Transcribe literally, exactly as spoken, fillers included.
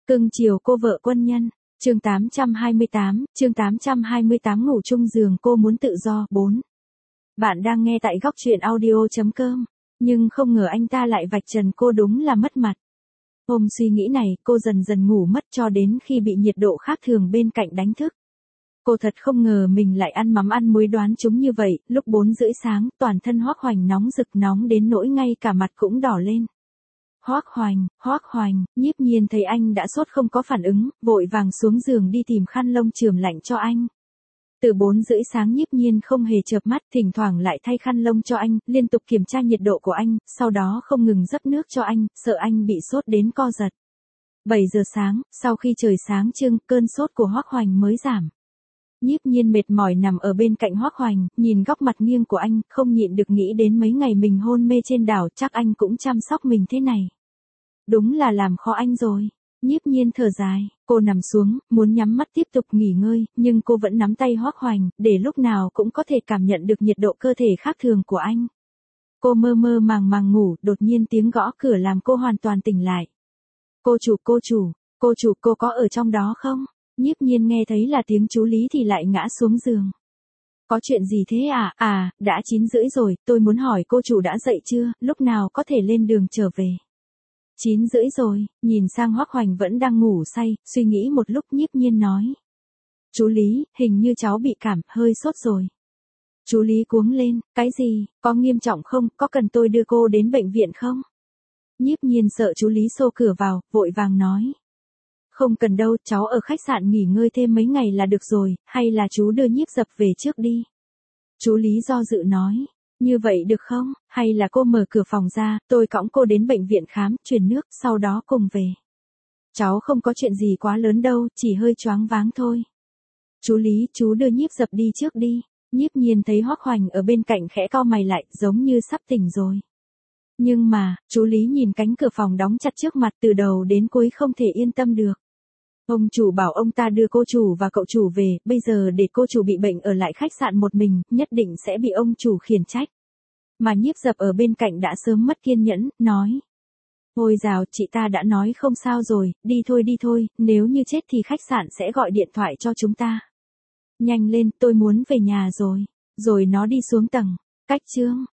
Cưng chiều cô vợ quân nhân. Chương tám trăm hai mươi tám, chương tám trăm hai mươi tám ngủ chung giường cô muốn tự do. bốn. Bạn đang nghe tại góc truyện audio chấm com, nhưng không ngờ anh ta lại vạch trần cô đúng là mất mặt. Ôm suy nghĩ này, cô dần dần ngủ mất cho đến khi bị nhiệt độ khác thường bên cạnh đánh thức. Cô thật không ngờ mình lại ăn mắm ăn muối đoán chúng như vậy, lúc bốn rưỡi sáng, toàn thân Hoắc Hoành nóng rực nóng đến nỗi ngay cả mặt cũng đỏ lên. Hoắc Hoành, Hoắc Hoành, Nhiếp Nhiên thấy anh đã sốt không có phản ứng, vội vàng xuống giường đi tìm khăn lông chườm lạnh cho anh. Từ bốn rưỡi sáng Nhiếp Nhiên không hề chợp mắt, thỉnh thoảng lại thay khăn lông cho anh, liên tục kiểm tra nhiệt độ của anh, sau đó không ngừng dấp nước cho anh, sợ anh bị sốt đến co giật. bảy giờ sáng, sau khi trời sáng trưng, cơn sốt của Hoắc Hoành mới giảm. Nhiếp Nhiên mệt mỏi nằm ở bên cạnh Hoắc Hoành, nhìn góc mặt nghiêng của anh, không nhịn được nghĩ đến mấy ngày mình hôn mê trên đảo, chắc anh cũng chăm sóc mình thế này. Đúng là làm khó anh rồi. Nhiếp Nhiên thở dài, cô nằm xuống, muốn nhắm mắt tiếp tục nghỉ ngơi, nhưng cô vẫn nắm tay Hoắc Hoành, để lúc nào cũng có thể cảm nhận được nhiệt độ cơ thể khác thường của anh. Cô mơ mơ màng màng ngủ, đột nhiên tiếng gõ cửa làm cô hoàn toàn tỉnh lại. Cô chủ, cô chủ, cô chủ, cô có ở trong đó không? Nhiếp Nhiên nghe thấy là tiếng chú Lý thì lại ngã xuống giường. Có chuyện gì thế à? À, đã chín rưỡi rồi, tôi muốn hỏi cô chủ đã dậy chưa, lúc nào có thể lên đường trở về. Chín rưỡi rồi, nhìn sang Hoắc Hoành vẫn đang ngủ say, suy nghĩ một lúc Nhiếp Nhiên nói. Chú Lý, hình như cháu bị cảm, hơi sốt rồi. Chú Lý cuống lên, cái gì, có nghiêm trọng không, có cần tôi đưa cô đến bệnh viện không? Nhiếp Nhiên sợ chú Lý xô cửa vào, vội vàng nói. Không cần đâu, cháu ở khách sạn nghỉ ngơi thêm mấy ngày là được rồi, hay là chú đưa Nhiếp Dập về trước đi. Chú Lý do dự nói, như vậy được không, hay là cô mở cửa phòng ra, tôi cõng cô đến bệnh viện khám, truyền nước, sau đó cùng về. Cháu không có chuyện gì quá lớn đâu, chỉ hơi choáng váng thôi. Chú Lý, chú đưa Nhiếp Dập đi trước đi. Nhiếp Nhiên thấy Hoắc Hoành ở bên cạnh khẽ cau mày lại, giống như sắp tỉnh rồi. Nhưng mà, chú Lý nhìn cánh cửa phòng đóng chặt trước mặt từ đầu đến cuối không thể yên tâm được. Ông chủ bảo ông ta đưa cô chủ và cậu chủ về, bây giờ để cô chủ bị bệnh ở lại khách sạn một mình, nhất định sẽ bị ông chủ khiển trách. Mà Nhiếp Dập ở bên cạnh đã sớm mất kiên nhẫn, nói. Ôi dào, chị ta đã nói không sao rồi, đi thôi đi thôi, nếu như chết thì khách sạn sẽ gọi điện thoại cho chúng ta. Nhanh lên, tôi muốn về nhà rồi. Rồi nó đi xuống tầng. Cách chương,